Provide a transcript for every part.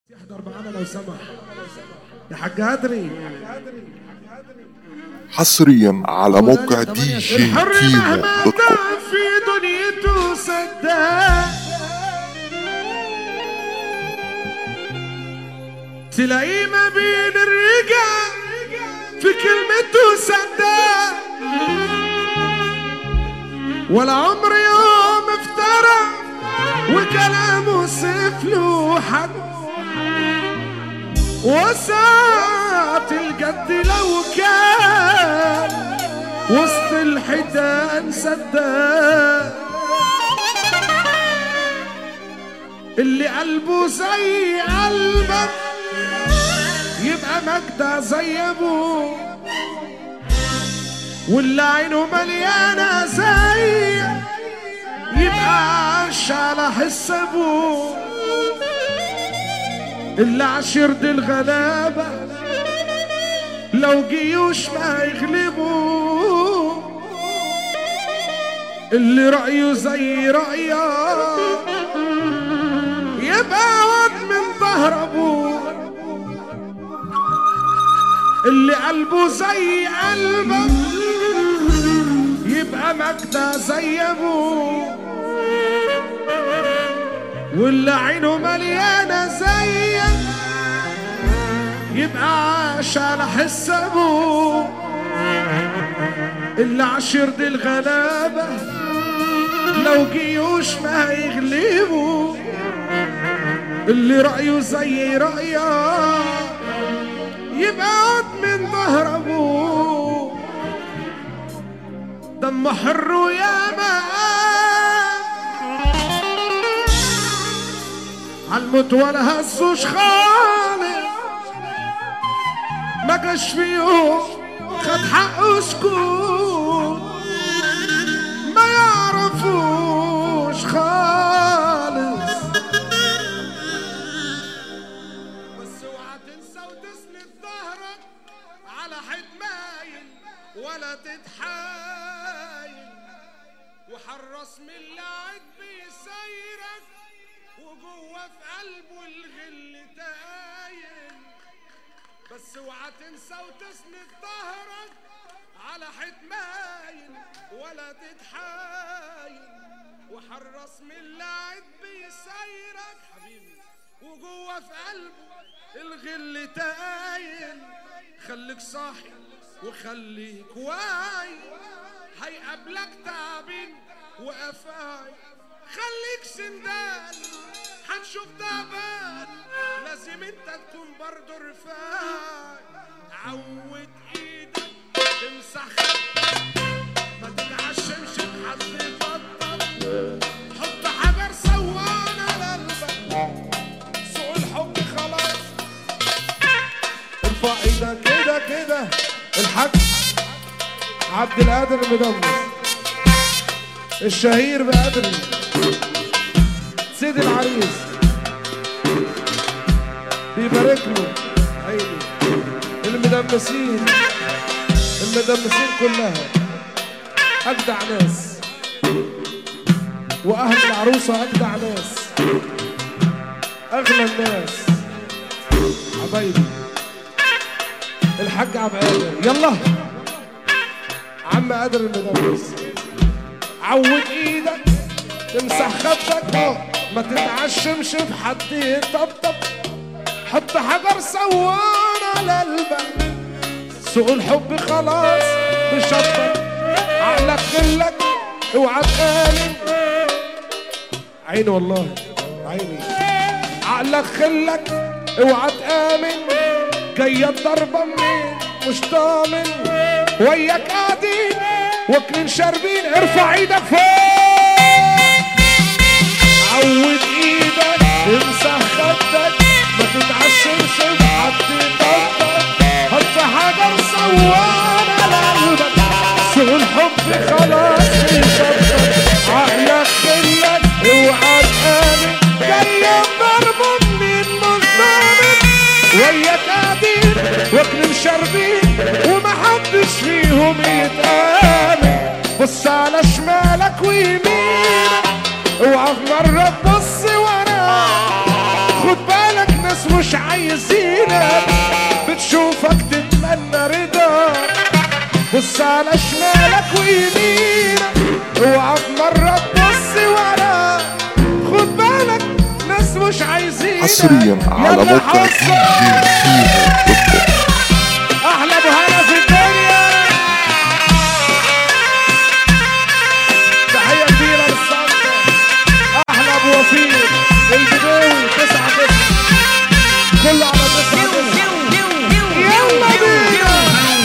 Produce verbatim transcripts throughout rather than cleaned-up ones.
يحضر معانا لو سمح يا حاج هدري. حصريا على موقع دي جي الحر كيمو مهما دوت كوم. كان في دنيته سداد تلاقيه ما بين الرجال في كلمته سداد ولا عمر يوم افترى وكلامه سيف له حد وساعة الجد لو كان وسط الحيتان سداد اللي قلبه زي قلبك يبقى مجدع زي ابوه واللي عينه مليانة زي يبقى عاش على حس ابوه اللي عشير دي الغلابة لو جيوش ما يغلبوا اللي رأيه زي رأيه يبقى واد من ظهر ابوه اللي قلبه زي قلبك يبقى مجدع زي ابوه واللي عينه مليانة زيك يبقى عاش على حس ابوه اللي عشير دي الغلابة لو جيوش ما هيغلبوا اللي رأيه زي رأيه يبقى عود من ظهر ابوه دم حر ويا عالموت ولا هزوش خالص ما جاش في يوم خد حقه سكوت ما يعرفوش خالص بس اوعى تنسى وتسند ظهرك على حد مايل ولا تتحايل وحرص من اللي بيسيرك وجوه في قلبه الغل تايل بس اوعى تنسى وتسند ظهرك على حد مايل ولا تتحايل وحرص من اللي بيسيرك حبيبي وجوه في قلبه الغل تايل خليك صاحي وخليك واعي هيقابلك تعبين وقفاي خليك سندال هنشوف تعبان لازم انت تكون برضو رفاق عود ايدك تمسح خدك ما تتعشمش بحد يفضل حط حجر سوان على قلبك سوق الحب خلاص ارفع ايدك كده كده الحاج عبد القادر المدمس الشهير بقدر سيد العريس بيبارك له عيني المدمسين المدمسين كلها اجدع ناس واهل العروسه اجدع ناس اغلى الناس حبايبي الحاج عبد القادر يلا عم قادر المدمس عود ايدك تمسح خدك ما تتعشمش بحد يطبطب حط حجر سوان على قلبك سوق الحب خلاص بشطب عقلك خلك اوعى تقالب عيني والله عيني عقلك خلك اوعى تآمن جاية الضربة منين مش ضامن وياك قاعدين واكلين شاربين ارفع ايدك فوق عود ايدك امسح خدك ما تتعشمش بحد يطبطب حط حجر سوان على قلبك سوق الحب خلاص بيشطب عقلك خلك اوعى تآمن جاية ضربة منين مش ضامن وياك قاعدين واكلين شاربين ومحدش فيهم يتآمن بص على شمالك ويمينك اوعى في مرة تبص وراك خد بالك ناس مش عايزينك، بتشوفك تتمنى رضاك. بص على شمالك ويمينك، اوعى في مرة تبص وراك. خد بالك ناس مش عايزينك. حصريا على موقع دي جي كيمو. احلى ابو هلا في الدنيا. تحية كبيرة للصنطة. احلى ابو وفير البداوي تسعة تسعة، كله على تسعة تسعة. يلا بينا.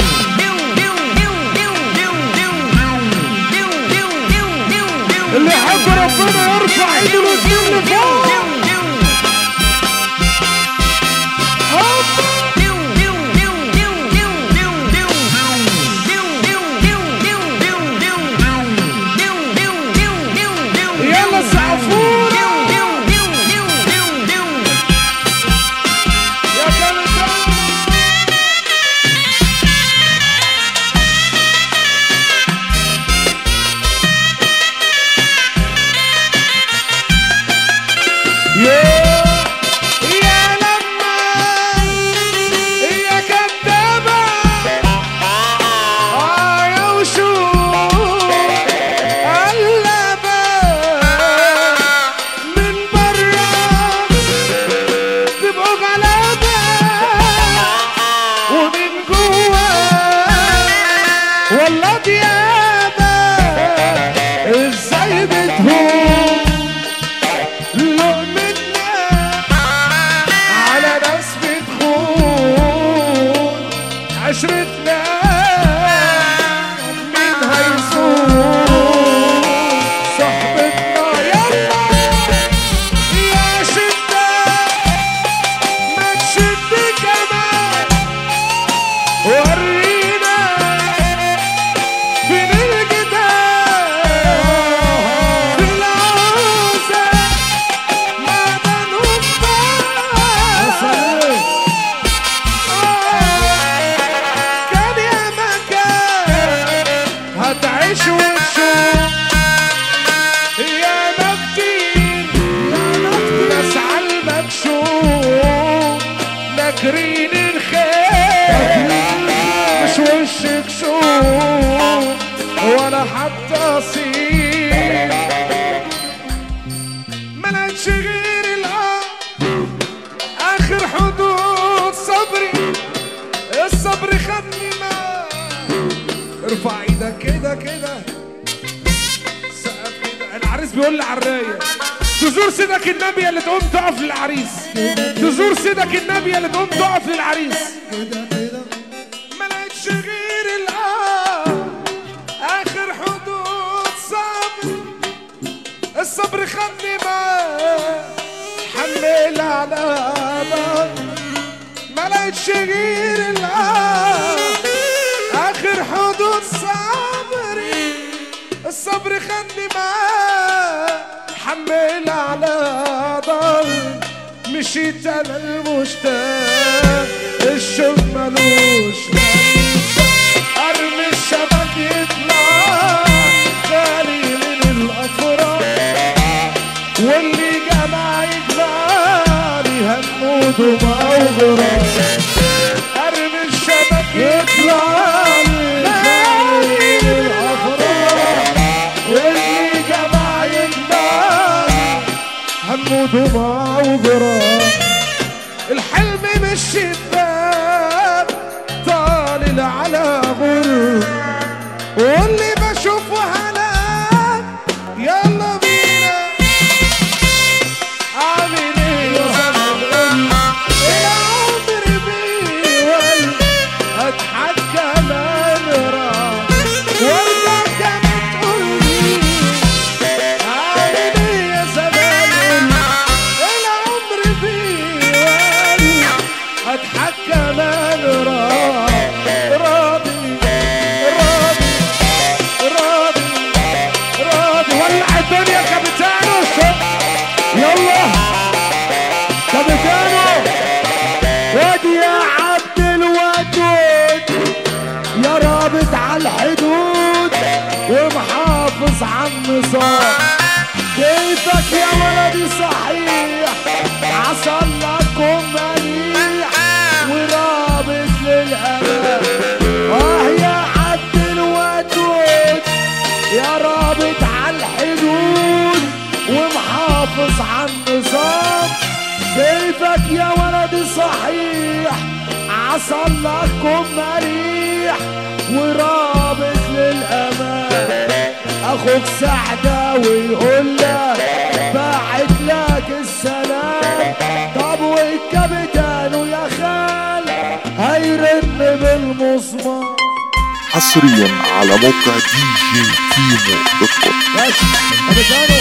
اللي يحب ربنا يرفع ايده للسما لفوق. يلا سقفونا يا كندا. يا لما يا كدابة اه يا وشوش قلبة من برا تبقوا غلابة، ومن جوا والله ديابة. ازاي بتهون لقمتنا على ناس بتخون عشرتنا؟ مين هيصون صحبتنا؟ يلا يا شدة ما تشد كمان، ورينا فين الجدال في العوزة معدنهم بقى. كان يا مكان هتعيش وتشوف يا مكتين ناس عالمكشوف ناكرين الخير، مش وشك شوف ولا حتى صير. ملقتش غير الأرض آخر حدود صبري، الصبر خدني ما. ارفع ايدك كده كده سقف كده. العريس بيقول لعراية تزور سيدك النبي اللي تقوم تقف للعريس، تزور سيدك النبي اللي تقوم تقف للعريس. ما لقيتش غير الأرض آخر حدود صبر، الصبر خدني ما حمل على نار. ما لقيتش غير الأرض آخر حدود صبري، الصبر خدني ما حمل على ضل. مشيت انا المشتاق الشوق ملوش ملوش، ارمي الشبك يطلع غالي من الافراح، واللي جمع يجمعني هنموت ومغرى. ارمي الشبك يطلع غالي من الافراح، واللي جمع يجمعني هنموت ومغرى. الحلم من الشباك طالع على غر، واللي بشوفه هناك يلا بينا. عامل ايه يا زمن العمر بيول، اضحك كمان راح وارجع كمان تقولي. عامل ايه يا زمن العمر بيول، اضحك كمان راح. راضي راضي كيفك يا ولدي صحيح عصل لكم مريح ورابط للأمان أخوك سعداوي يقول لك باعت لك السلام. طب والكابتن ويا خال هيرن بالمسمار. حصريا على موقع دي جي كيمو دوت كوم. بس كابتن